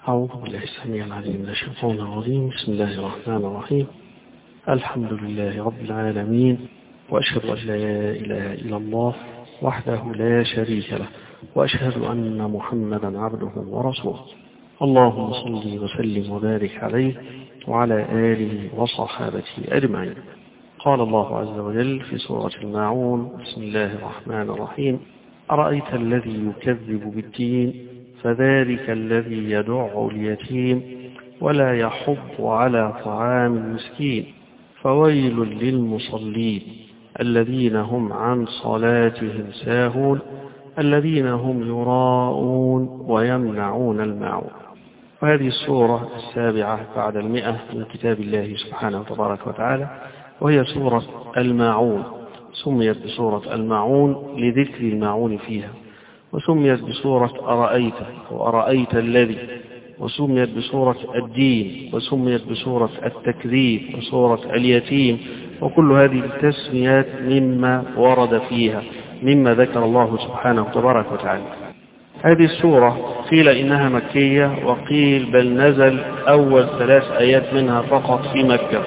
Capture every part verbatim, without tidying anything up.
أعوذ بالله السميع العليم من الشيطان الرجيم. بسم الله الرحمن الرحيم. الحمد لله رب العالمين، وأشهد أن لا إله إلا الله وحده لا شريك له، وأشهد أن محمدا عبده ورسوله. اللهم صل وسلم وبارك عليه وعلى آله وصحابته أجمعين. قال الله عز وجل في سورة الماعون: بسم الله الرحمن الرحيم: أرأيت الذي يكذب بالدين فذلك الذي يدع اليتيم ولا يحض على طعام المسكين فويل للمصلين الذين هم عن صلاتهم ساهون الذين هم يراءون ويمنعون الماعون. وهذه السورة السابعة بعد المئة من كتاب الله سبحانه تبارك وتعالى، وهي سورة الماعون. سميت بسورة الماعون لذكر الماعون فيها، وسميت بسورة أرأيت وأرأيت الذي، وسميت بسورة الدين، وسميت بسورة التكذيب، وسورة اليتيم. وكل هذه التسميات مما ورد فيها، مما ذكر الله سبحانه تبارك وتعالى. هذه السورة قيل إنها مكية، وقيل بل نزل أول ثلاث آيات منها فقط في مكة.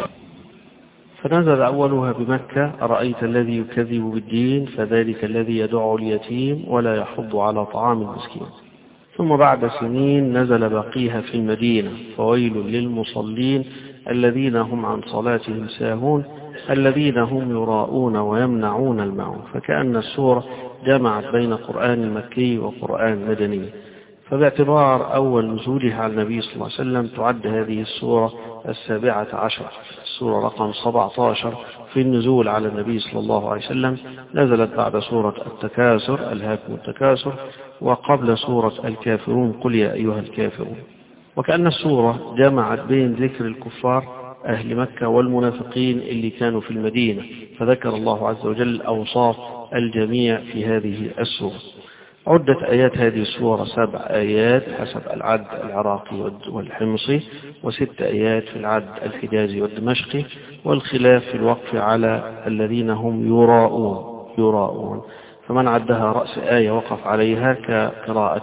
فنزل أولها بمكة: أرأيت الذي يكذب بالدين فذلك الذي يدع اليتيم ولا يحض على طعام المسكين. ثم بعد سنين نزل باقيها في المدينة: فويل للمصلين الذين هم عن صلاتهم ساهون الذين هم يراءون ويمنعون الماعون. فكأن السورة جمعت بين قرآن مكي وقرآن مدني. فباعتبار أول نزولها على النبي صلى الله عليه وسلم تعد هذه السورة السابعة عشر، السورة رقم سبعة عشر في النزول على النبي صلى الله عليه وسلم. نزلت بعد سورة التكاثر: ألهاكم التكاثر، وقبل سورة الكافرون: قل يا أيها الكافرون. وكأن السورة جمعت بين ذكر الكفار أهل مكة والمنافقين اللي كانوا في المدينة، فذكر الله عز وجل أوصاف الجميع في هذه السورة. عدت آيات هذه السورة سبع آيات حسب العد العراقي والحمصي، وست آيات في العد الحجازي والدمشقي، والخلاف في الوقف على الذين هم يراءون يراءون فمن عدها رأس آية وقف عليها كقراءة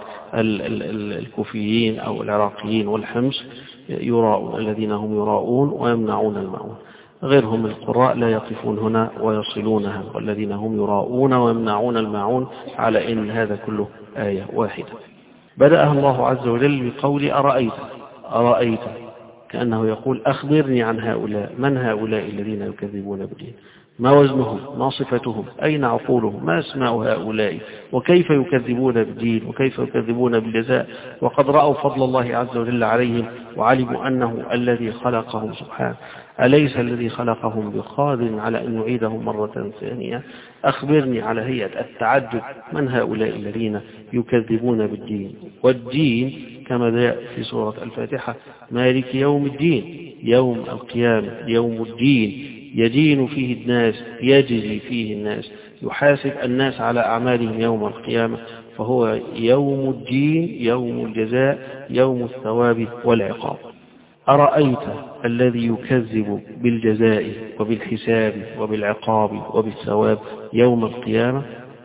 الكوفيين أو العراقيين والحمص: يراءون الذين هم يراءون ويمنعون الماعون. غيرهم القراء لا يقفون هنا ويصلونها: والذين هم يراءون ويمنعون الماعون، على إن هذا كله آية واحدة. بدأها الله عز وجل بقول أرأيت أرأيت كأنه يقول: أخبرني عن هؤلاء. من هؤلاء الذين يكذبون بالدين؟ ما وزنهم؟ ما صفتهم؟ أين عقولهم؟ ما اسماء هؤلاء؟ وكيف يكذبون بالدين؟ وكيف يكذبون بالجزاء وقد رأوا فضل الله عز وجل عليهم وعلموا أنه الذي خلقهم سبحانه؟ أليس الذي خلقهم بقادر على أن يعيدهم مرة ثانية؟ أخبرني على هيئة التعجب: من هؤلاء الذين يكذبون بالدين؟ والدين كما جاء في سورة الفاتحة: مالك يوم الدين، يوم القيامة، يوم الدين يدين فيه الناس، يجزي فيه الناس، يحاسب الناس على أعمالهم يوم القيامة. فهو يوم الدين، يوم الجزاء، يوم الثواب والعقاب. أرأيت الذي يكذب بالجزاء وبالحساب وبالعقاب وبالثواب يوم القيامة؟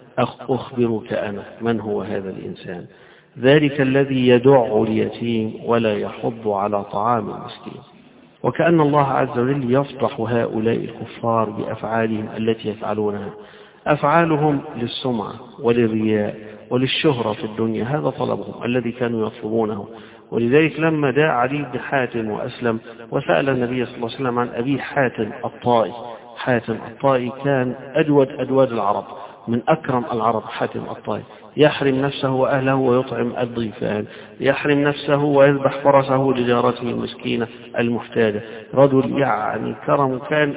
أخبرك أنا من هو هذا الإنسان: ذلك الذي يدع اليتيم ولا يحض على طعام المسكين. وكأن الله عز وجل يفضح هؤلاء الكفار بأفعالهم التي يفعلونها. أفعالهم للسمعة وللرياء وللشهرة في الدنيا، هذا طلبهم الذي كانوا يطلبونه. ولذلك لما جاء علي بن حاتم وأسلم وسأل النبي صلى الله عليه وسلم عن أبي حاتم الطائي، حاتم الطائي كان أجود أجود العرب، من أكرم العرب. حاتم الطائي يحرم نفسه وأهله ويطعم الضيفان، يحرم نفسه ويذبح فرسه لجارته المسكينة المحتاجة. رجل يعني كرم كان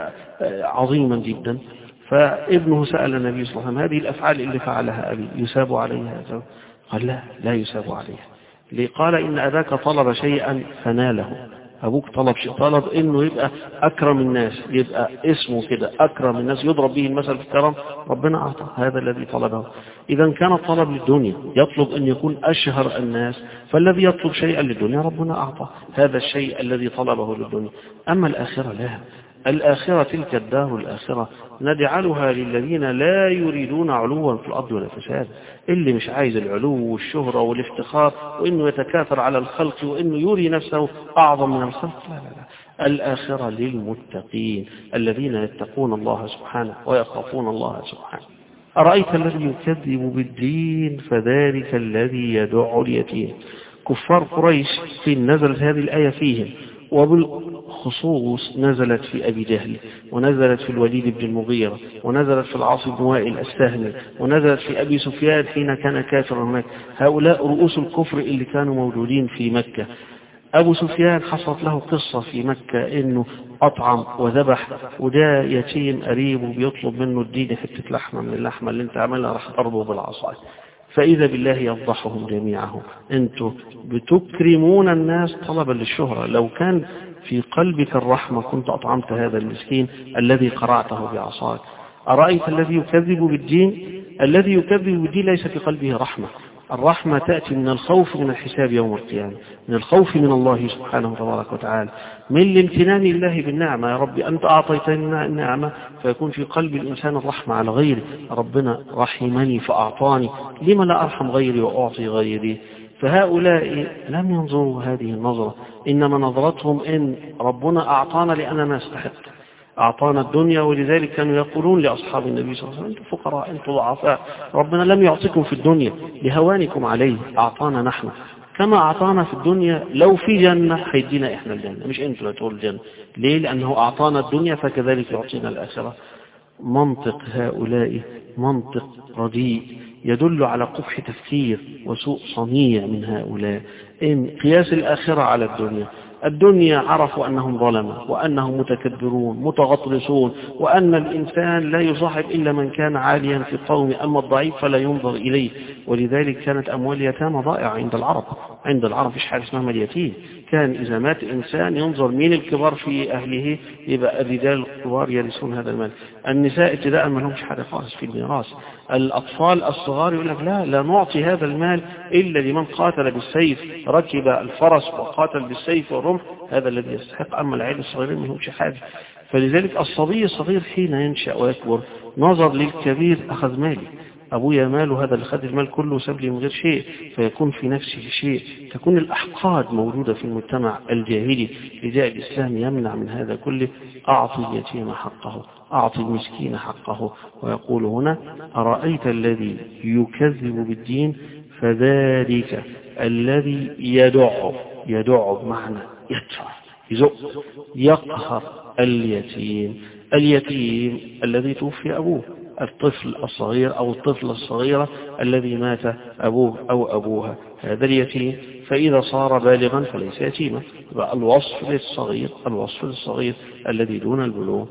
عظيما جدا. فابنه سأل النبي صلى الله عليه وسلم: هذه الأفعال اللي فعلها أبي يساب عليها؟ قال: لا لا يساب عليها. قال: إن أباك طلب شيئا فناله. أبوك طلب شيء، طلب إنه يبقى أكرم الناس، يبقى اسمه كده أكرم الناس، يضرب به المثل في الكرم، ربنا أعطى هذا الذي طلبه. إذا كان الطلب للدنيا، يطلب أن يكون أشهر الناس، فالذي يطلب شيئا للدنيا ربنا أعطى هذا الشيء الذي طلبه للدنيا. أما الآخرة لا، الآخرة تلك الدار الآخرة نجعلها للذين لا يريدون علوا في الأرض ولا فساد، اللي مش عايز العلو والشهرة والافتخار وإنه يتكاثر على الخلق وإنه يري نفسه أعظم من الخلق. لا لا لا، الآخرة للمتقين الذين يتقون الله سبحانه ويخافون الله سبحانه. أرأيت الذي يكذب بالدين فذلك الذي يدع اليتيم. كفار قريش في نزلت هذه الآية فيهم، وبالخصوص نزلت في أبي جهل، ونزلت في الوليد بن المغيرة، ونزلت في العاص بن وائل السهمي، ونزلت في أبي سفيان حين كان كافرا هناك. هؤلاء رؤوس الكفر اللي كانوا موجودين في مكة. أبو سفيان حصلت له قصة في مكة إنه أطعم وذبح، وده يتيم قريبه بيطلب منه الدين حتة لحمة من اللحمة اللي انت عملها راح تضربه بالعصاية، فإذا بالله يفضحهم جميعهم. انتوا بتكرمون الناس طلبا للشهرة، لو كان في قلبك الرحمة كنت أطعمت هذا المسكين الذي قرعته بعصاك. أرأيت الذي يكذب بالدين؟ الذي يكذب بالدين ليس في قلبه رحمة. الرحمة تأتي من الخوف من الحساب يوم القيامة، من الخوف من الله سبحانه تبارك وتعالى، من الامتنان الله بالنعمة. يا ربي أنت أعطيتني النعمة، فيكون في قلب الإنسان الرحمة على غيره. ربنا رحمني فأعطاني، لما لا أرحم غيري وأعطي غيري؟ فهؤلاء لم ينظروا هذه النظرة، إنما نظرتهم إن ربنا أعطانا لأننا نستحق، أعطانا الدنيا. ولذلك كانوا يقولون لأصحاب النبي صلى الله عليه وسلم أنتم فقراء، أنتم ضعفاء، ربنا لم يعطيكم في الدنيا لهوانكم عليه، أعطانا نحن كما أعطانا في الدنيا. لو في جنة هيدينا إحنا الجنة، مش أنتم اللي تقول الجنة. ليه؟ لأنه أعطانا الدنيا فكذلك يعطينا الآخرة. منطق هؤلاء منطق رديء يدل على قبح تفكير وسوء صنيع من هؤلاء. إن قياس الآخرة على الدنيا، الدنيا عرفوا أنهم ظلمة وأنهم متكبرون متغطرسون، وأن الإنسان لا يصاحب إلا من كان عاليا في القوم، أما الضعيف فلا ينظر إليه. ولذلك كانت أموال اليتامى ضائعة عند العرب. عند العرب فيش حاجة اسمها اليتيم. كان إذا مات إنسان ينظر مين الكبار في أهله، يبقى الرجال الكبار يرثون هذا المال. النساء ابتداء ما لهمش حاجة خالص في الميراث. الأطفال الصغار يقول لك لا لا نعطي هذا المال إلا لمن قاتل بالسيف، ركب الفرس وقاتل بالسيف والرمح، هذا الذي يستحق. أما العيال الصغيرين ما لهمش حاجة. فلذلك الصبي الصغير حين ينشأ ويكبر نظر للكبير أخذ مالي، أبويا ماله، هذا اللي خد المال كله وساب لي من غير شيء، فيكون في نفسه شيء. تكون الأحقاد موجودة في المجتمع الجاهلي. لذا الإسلام يمنع من هذا كله. أعطي اليتيم حقه، أعطي المسكين حقه. ويقول هنا أرأيت الذي يكذب بالدين فذلك الذي يدع، يدع بمعنى يدفع، يزق، يقهر اليتيم. اليتيم الذي توفي أبوه، الطفل الصغير أو الطفلة الصغيرة الذي مات أبوه أو أبوها، هذا اليتيم. فإذا صار بالغا فليس يتيما، الوصف للصغير، الوصف للصغير الذي دون البلوغ.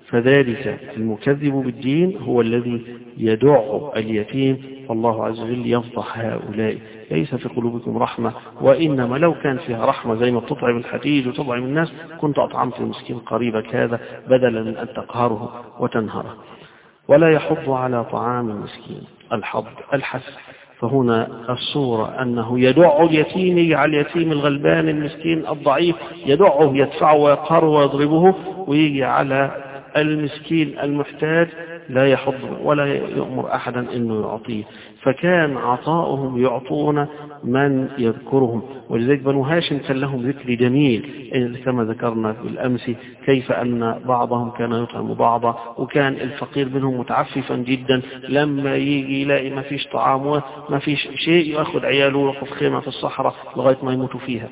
فذلك المكذب بالدين هو الذي يدع اليتيم. فالله عز وجل يفضح هؤلاء. ليس في قلوبكم رحمة، وإنما لو كان فيها رحمة زي ما بتطعم الحديد وتطعم الناس كنت أطعمت المسكين قريبك هذا بدلا من أن تقهره وتنهره. ولا يحض على طعام المسكين. الحض الحث. فهنا الصورة أنه يدع اليتيم، يجعل اليتيم الغلبان المسكين الضعيف يدعه، يدفعه ويقهره ويضربه، ويجي على المسكين المحتاج لا يحض ولا يأمر أحدا أنه يعطيه. فكان عطاؤهم يعطون من يذكرهم. ولذلك بنو هاشم كان لهم ذكر جميل كما ذكرنا بالأمس، كيف أن بعضهم كان يطعم بعضا، وكان الفقير منهم متعففا جدا، لما يجي يلاقي ما فيش طعام وما فيش شيء يأخذ عياله ويقف خيمة في الصحراء لغاية ما يموتوا فيها،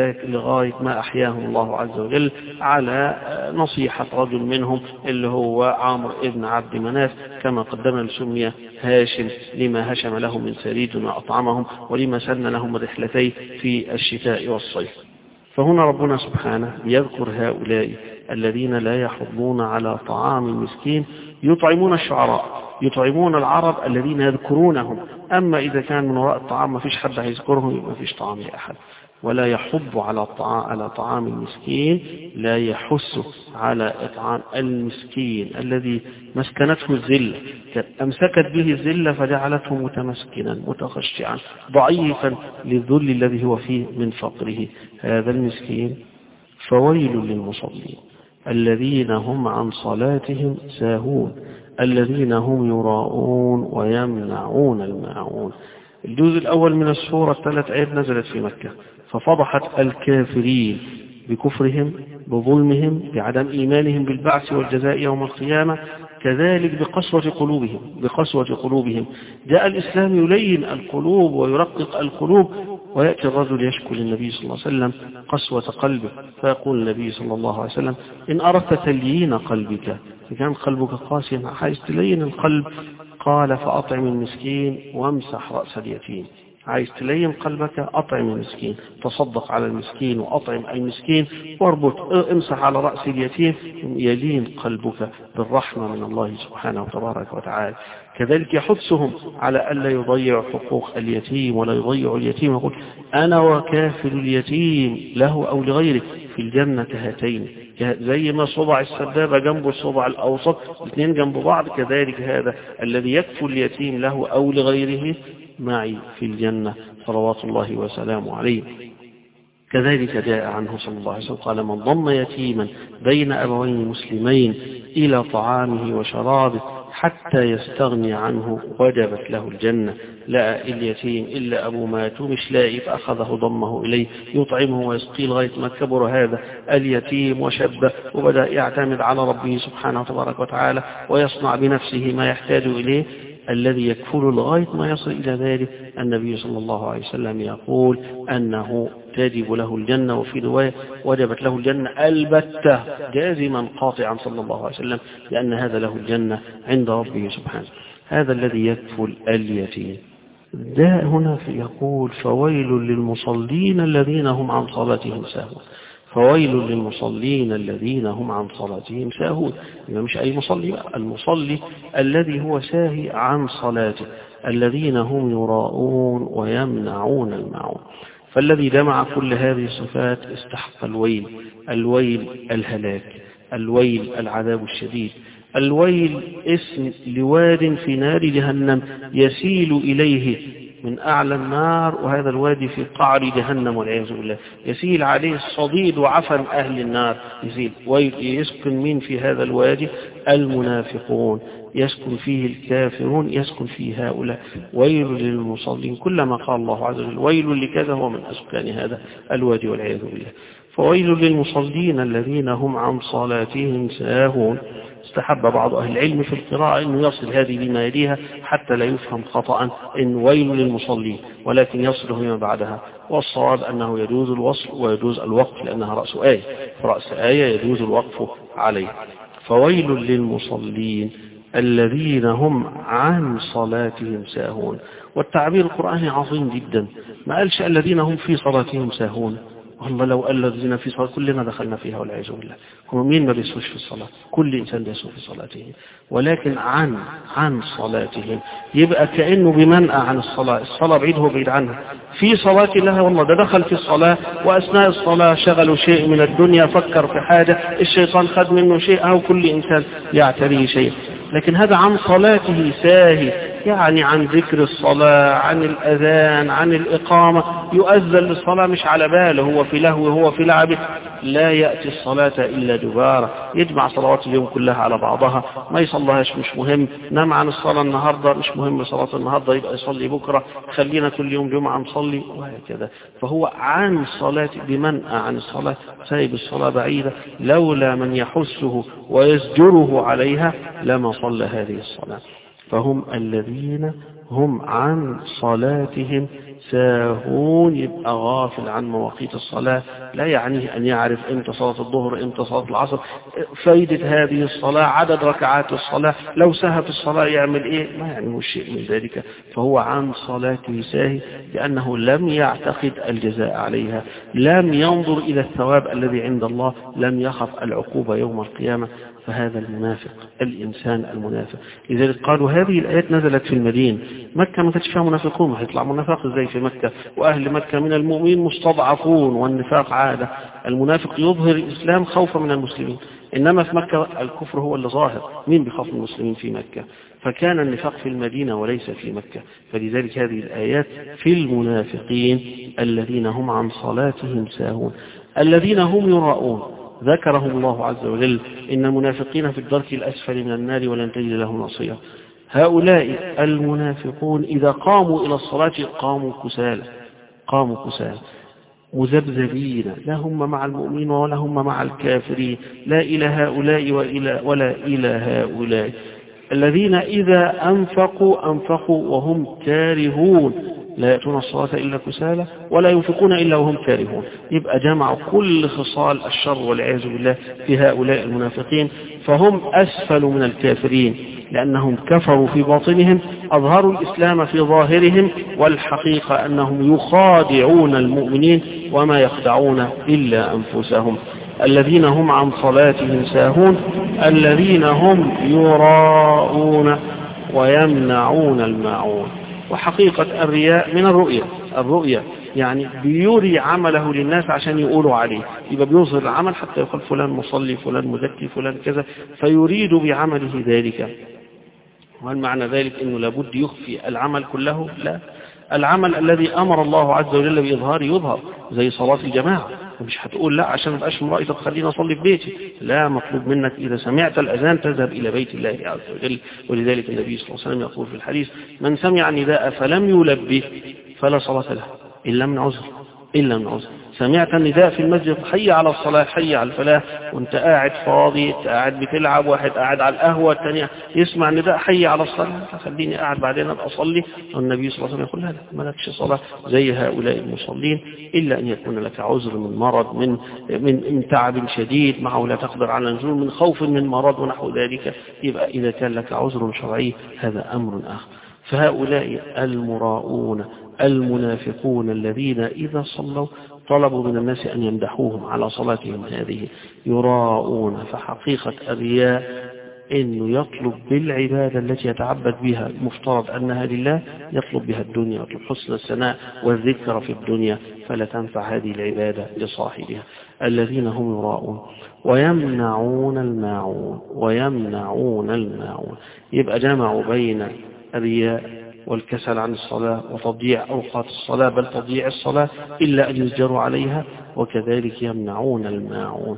لغاية ما أحياهم الله عز وجل على نصيحة رجل منهم اللي هو عامر ابن عبد مناف، كما قدمنا لسمي هاشم لما هشم له من سريد وأطعمهم، ولما سن لهم الرحلتين في الشتاء والصيف. فهنا ربنا سبحانه يذكر هؤلاء الذين لا يحضون على طعام المسكين، يطعمون الشعراء، يطعمون العرب الذين يذكرونهم. أما إذا كان من وراء الطعام ما فيش حد هيذكرهم ما فيش طعام لأحد. ولا يحض على الطعام على طعام المسكين، لا يحث على إطعام المسكين الذي مسكنته الذلة، أمسكت به الذلة فجعلته متمسكنا متخشعا ضعيفا للذل الذي هو فيه من فقره. هذا المسكين. فويل للمصلين. الذين هم عن صلاتهم ساهون الذين هم يراءون ويمنعون الماعون. الجزء الأول من السورة الثلاث آيات نزلت في مكة، ففضحت الكافرين بكفرهم بظلمهم بعدم إيمانهم بالبعث والجزاء يوم القيامة، كذلك بقسوة قلوبهم بقسوة قلوبهم جاء الإسلام يلين القلوب ويرقق القلوب، ويأتي الرجل يشكو للنبي صلى الله عليه وسلم قسوة قلبه، فيقول النبي صلى الله عليه وسلم إن أردت تليين قلبك، إذا كان قلبك قاسيا عايز تلين القلب، قال فأطعم المسكين وامسح رأس اليتيم. عايز تلين قلبك أطعم المسكين، تصدق على المسكين وأطعم المسكين واربط امسح على رأس اليتيم، يلين قلبك بالرحمة من الله سبحانه وتبارك وتعالى. كذلك يحثهم على ألا يضيع حقوق اليتيم ولا يضيع اليتيم، يقول أنا وكافل اليتيم له أو لغيره في الجنة هاتين، زي ما صبع السبابة جنب الصبع الأوسط الاثنين جنب بعض، كذلك هذا الذي يكفل اليتيم له أو لغيره معي في الجنة صلوات الله وسلامه عليه. كذلك جاء عنه صلى الله عليه وسلم قال من ضم يتيما بين أبوين مسلمين إلى طعامه وشرابه حتى يستغني عنه وجبت له الجنة. لا اليتيم إلا أبو مات ومش لاقي فأخذه ضمه إليه يطعمه ويسقيه لغاية ما كبر هذا اليتيم وشب وبدأ يعتمد على ربه سبحانه وتبارك وتعالى ويصنع بنفسه ما يحتاج إليه، الذي يكفل لغاية ما يصل إلى ذلك النبي صلى الله عليه وسلم يقول أنه تجب له الجنة، وفي رواية وجبت له الجنة البتة جازما قاطعا صلى الله عليه وسلم، لأن هذا له الجنة عند ربه سبحانه. هذا الذي يكفل اليتيم. جاء هنا يقول فويل للمصلين الذين هم عن صلاتهم ساهون. فويل للمصلين الذين هم عن صلاتهم ساهون، مش أي مصلي، المصلي الذي هو ساهي عن صلاته، الذين هم يراءون ويمنعون الماعون. فالذي جمع كل هذه الصفات استحق الويل، الويل الهلاك، الويل العذاب الشديد. الويل اسم لواد في نار جهنم يسيل إليه من أعلى النار، وهذا الوادي في قعر جهنم والعياذ بالله، يسيل عليه الصديد وعفن أهل النار يسيل. ويسكن من في هذا الوادي المنافقون، يسكن فيه الكافرون، يسكن فيه هؤلاء. ويل للمصلين، كلما قال الله عز وجل ويل لكذا هو من أسكان هذا الوادي والعياذ بالله. فويل للمصلين الذين هم عن صلاتهم ساهون. استحب بعض أهل العلم في القراءة أنه يصل هذه بما يليها حتى لا يفهم خطأ إن ويل للمصلين، ولكن يصله بما بعدها، والصواب أنه يجوز الوصل ويجوز الوقف لأنها رأس آية، فرأس آية يجوز الوقف عليه. فويل للمصلين الذين هم عن صلاتهم ساهون. والتعبير القرآني عظيم جدا، ما قالش الذين هم في صلاتهم ساهون، والله لو قال الذين في صلاة كلنا دخلنا فيها والعياذ بالله، هم مين ما بيسوش في الصلاة؟ كل إنسان بيسوء في صلاته، ولكن عن عن صلاتهم يبقى كأنه بمنأى عن الصلاة، الصلاة بعيد هو بعيد عنها. في صلاة الله والله ده دخل في الصلاة وأثناء الصلاة شغلوا شيء من الدنيا، فكر في حاجة، الشيطان خد منه شيء، أو كل إنسان يعتريه شيء، لكن هذا عن صلاته ساهي، يعني عن ذكر الصلاة، عن الأذان، عن الإقامة، يؤذن للصلاة مش على باله، هو في لهو هو في لعبه، لا يأتي الصلاة إلا دبارة، يجمع صلوات اليوم كلها على بعضها، ما يصليهاش مش مهم، نام عن الصلاة النهاردة مش مهم صلاة النهاردة يبقى يصلي بكرة، خلينا كل يوم جمعة نصلي، وهكذا. فهو عن صلاة بمنأى عن الصلاة، سايب الصلاة بعيدة، لولا من يحثه ويزجره عليها لما صلى هذه الصلاة. فهم الذين هم عن صلاتهم ساهون، يبقى غافل عن مواقيت الصلاة، لا يعنيه أن يعرف امتى صلاة الظهر امتى صلاة العصر، فايدة هذه الصلاة عدد ركعات الصلاة، لو سهى في الصلاة يعمل ايه، ما يعنيه شيء من ذلك. فهو عن صلاته ساهي لأنه لم يعتقد الجزاء عليها، لم ينظر إلى الثواب الذي عند الله، لم يخف العقوبة يوم القيامة. فهذا المنافق، الإنسان المنافق. لذلك قالوا هذه الآيات نزلت في المدينة، مكة ما كانش فيها منافقون، هيطلع منافق ازاي في مكة، وأهل مكة من المؤمنين مستضعفون، والنفاق عادة، المنافق يظهر الإسلام خوفا من المسلمين، إنما في مكة الكفر هو اللي ظاهر، مين بيخاف من المسلمين في مكة؟ فكان النفاق في المدينة وليس في مكة. فلذلك هذه الآيات في المنافقين الذين هم عن صلاتهم ساهون، الذين هم يراءون. ذكرهم الله عز وجل إن المنافقين في الدرك الأسفل من النار ولن تجد لهم نصيرا. هؤلاء المنافقون إذا قاموا إلى الصلاة قاموا كسالى قاموا كسالى مذبذبين، لا هم مع المؤمنين ولا هم مع الكافرين، لا إلى هؤلاء وإلى ولا إلى هؤلاء. الذين إذا أنفقوا أنفقوا وهم كارهون، لا يأتون الصلاة إلا كسالى ولا ينفقون إلا وهم كارهون. يبقى جمعوا كل خصال الشر والعياذ بالله في هؤلاء المنافقين، فهم أسفل من الكافرين لأنهم كفروا في باطنهم، أظهروا الإسلام في ظاهرهم، والحقيقة أنهم يخادعون المؤمنين وما يخدعون إلا أنفسهم. الذين هم عن صلاتهم ساهون، الذين هم يراءون ويمنعون الماعون. وحقيقة الرياء من الرؤية، الرؤية يعني بيري عمله للناس عشان يقولوا عليه، يبقى بيظهر العمل حتى يقول فلان مصلي فلان مزكي فلان كذا، فيريد بعمله ذلك. وهل معنى ذلك أنه لابد يخفي العمل كله؟ لا، العمل الذي أمر الله عز وجل بإظهاره يظهر، زي صلاة الجماعة. مش هتقول لا عشان مبقاش مرائي طب خلينا أصلي في بيتي، لا، مطلوب منك إذا سمعت الأذان تذهب إلى بيت الله عز وجل. ولذلك النبي صلى الله عليه وسلم يقول في الحديث من سمع نداء فلم يلبه فلا صلاة له إلا من عذر، إلا من عذر. سمعت النداء في المسجد حي على الصلاة حي على الفلاح، وانت قاعد فاضي قاعد بتلعب، واحد قاعد على القهوة الثانية يسمع نداء حي على الصلاة، خليني قاعد بعدين أبقى أصلي. والنبي صلى الله عليه وسلم يقول لا، ما لكش صلاة زي هؤلاء المصلين إلا أن يكون لك عذر من مرض، من من, من تعب شديد معه لا تقدر على النزول، من خوف من مرض ونحو ذلك. يبقى إذا كان لك عذر شرعي هذا أمر آخر. فهؤلاء المراؤون المنافقون الذين إذا صلوا طلبوا من الناس أن يمدحوهم على صلاتهم هذه، يراؤون. فحقيقة الرياء إنه يطلب بالعبادة التي يتعبد بها المفترض أنها لله، يطلب بها الدنيا، يطلب حسن الثناء والذكر في الدنيا، فلا تنفع هذه العبادة لصاحبها. الذين هم يراؤون ويمنعون الماعون، ويمنعون الماعون. يبقى جمعوا بين الرياء والكسل عن الصلاة وتضييع أوقات الصلاة، بل تضييع الصلاة إلا أن يزجروا عليها، وكذلك يمنعون الماعون.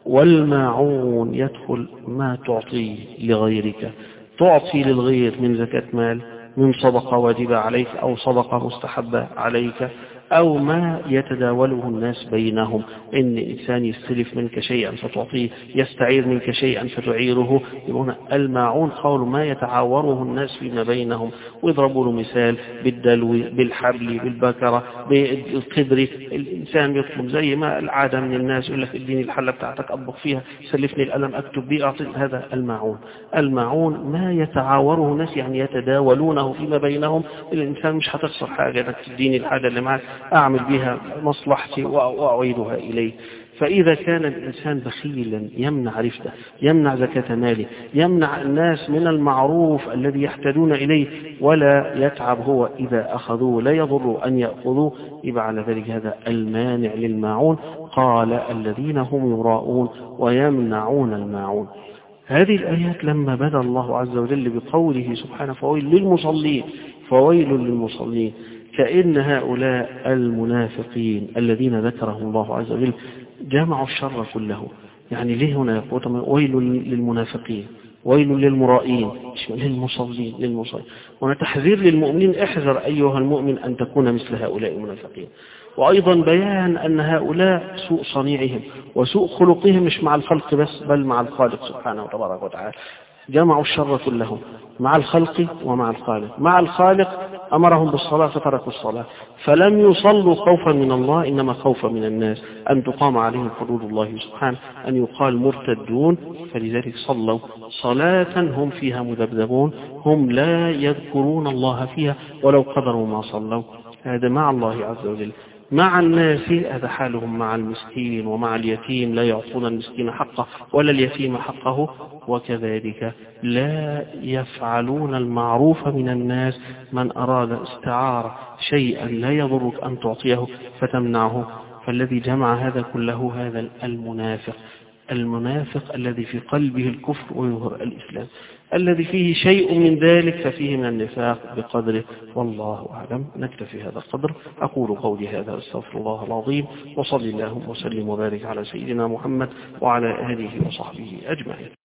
والماعون يدخل ما تعطيه لغيرك، تعطي للغير من زكاة مال، من صدقة واجبة عليك أو صدقة مستحبة عليك، أو ما يتداوله الناس بينهم، إن إنسان يستلف منك شيئا فتعطيه، يستعير منك شيئا فتعيره. يقولون الماعون قول ما يتعاوره الناس فيما بينهم، ويضربوا له مثال بالدلو بالحبل بالبكرة بالقدر. الإنسان يطلب زي ما العادة من الناس، يقول لك اديني الحلة بتاعتك أطبخ فيها، سلفني القلم أكتب بيه، أعطي. هذا الماعون. الماعون ما يتعاوره الناس يعني يتداولونه فيما بينهم. الإنسان مش هتخسر حاجة انك تديني الحاجة اللي معك أعمل بها مصلحتي وأعيدها إليه. فإذا كان الإنسان بخيلا يمنع رفده، يمنع زكاة ماله، يمنع الناس من المعروف الذي يحتاجون إليه، ولا يتعب هو إذا أخذوه، لا يضر أن يأخذوه، يبقى على ذلك هذا المانع للماعون. قال الذين هم يراؤون ويمنعون الماعون. هذه الآيات لما بدأ الله عز وجل بقوله سبحانه فويل للمصلين، فويل للمصلين، كأن هؤلاء المنافقين الذين ذكرهم الله عز وجل جمعوا الشر كله. يعني ليه هنا يقول ويل للمنافقين، ويل للمرائين، للمصلين للمصلين. هنا تحذير للمؤمنين، احذر أيها المؤمن أن تكون مثل هؤلاء المنافقين. وأيضا بيان أن هؤلاء سوء صنيعهم وسوء خلقهم مش مع الخلق بس، بل مع الخالق سبحانه وتبارك وتعالى. جمعوا الشر كله مع الخلق ومع الخالق. مع الخالق أمرهم بالصلاة فتركوا الصلاة، فلم يصلوا خوفا من الله إنما خوفا من الناس، أن تقام عليهم حدود الله سبحانه، أن يقال مرتدون، فلذلك صلوا صلاة هم فيها مذبذبون، هم لا يذكرون الله فيها ولو قدروا ما صلوا. هذا مع الله عز وجل. مع الناس هذا حالهم مع المسكين ومع اليتيم، لا يعطون المسكين حقه ولا اليتيم حقه، وكذلك لا يفعلون المعروف من الناس. من أراد استعار شيئا لا يضرك أن تعطيه فتمنعه، فالذي جمع هذا كله هذا المنافق. المنافق الذي في قلبه الكفر ويظهر الإسلام. الذي فيه شيء من ذلك ففيه من النفاق بقدره، والله أعلم. نكتفي هذا القدر. أقول قولي هذا، أستغفر الله العظيم، وصلي اللهم وسلم وبارك على سيدنا محمد وعلى آله وصحبه أجمعين.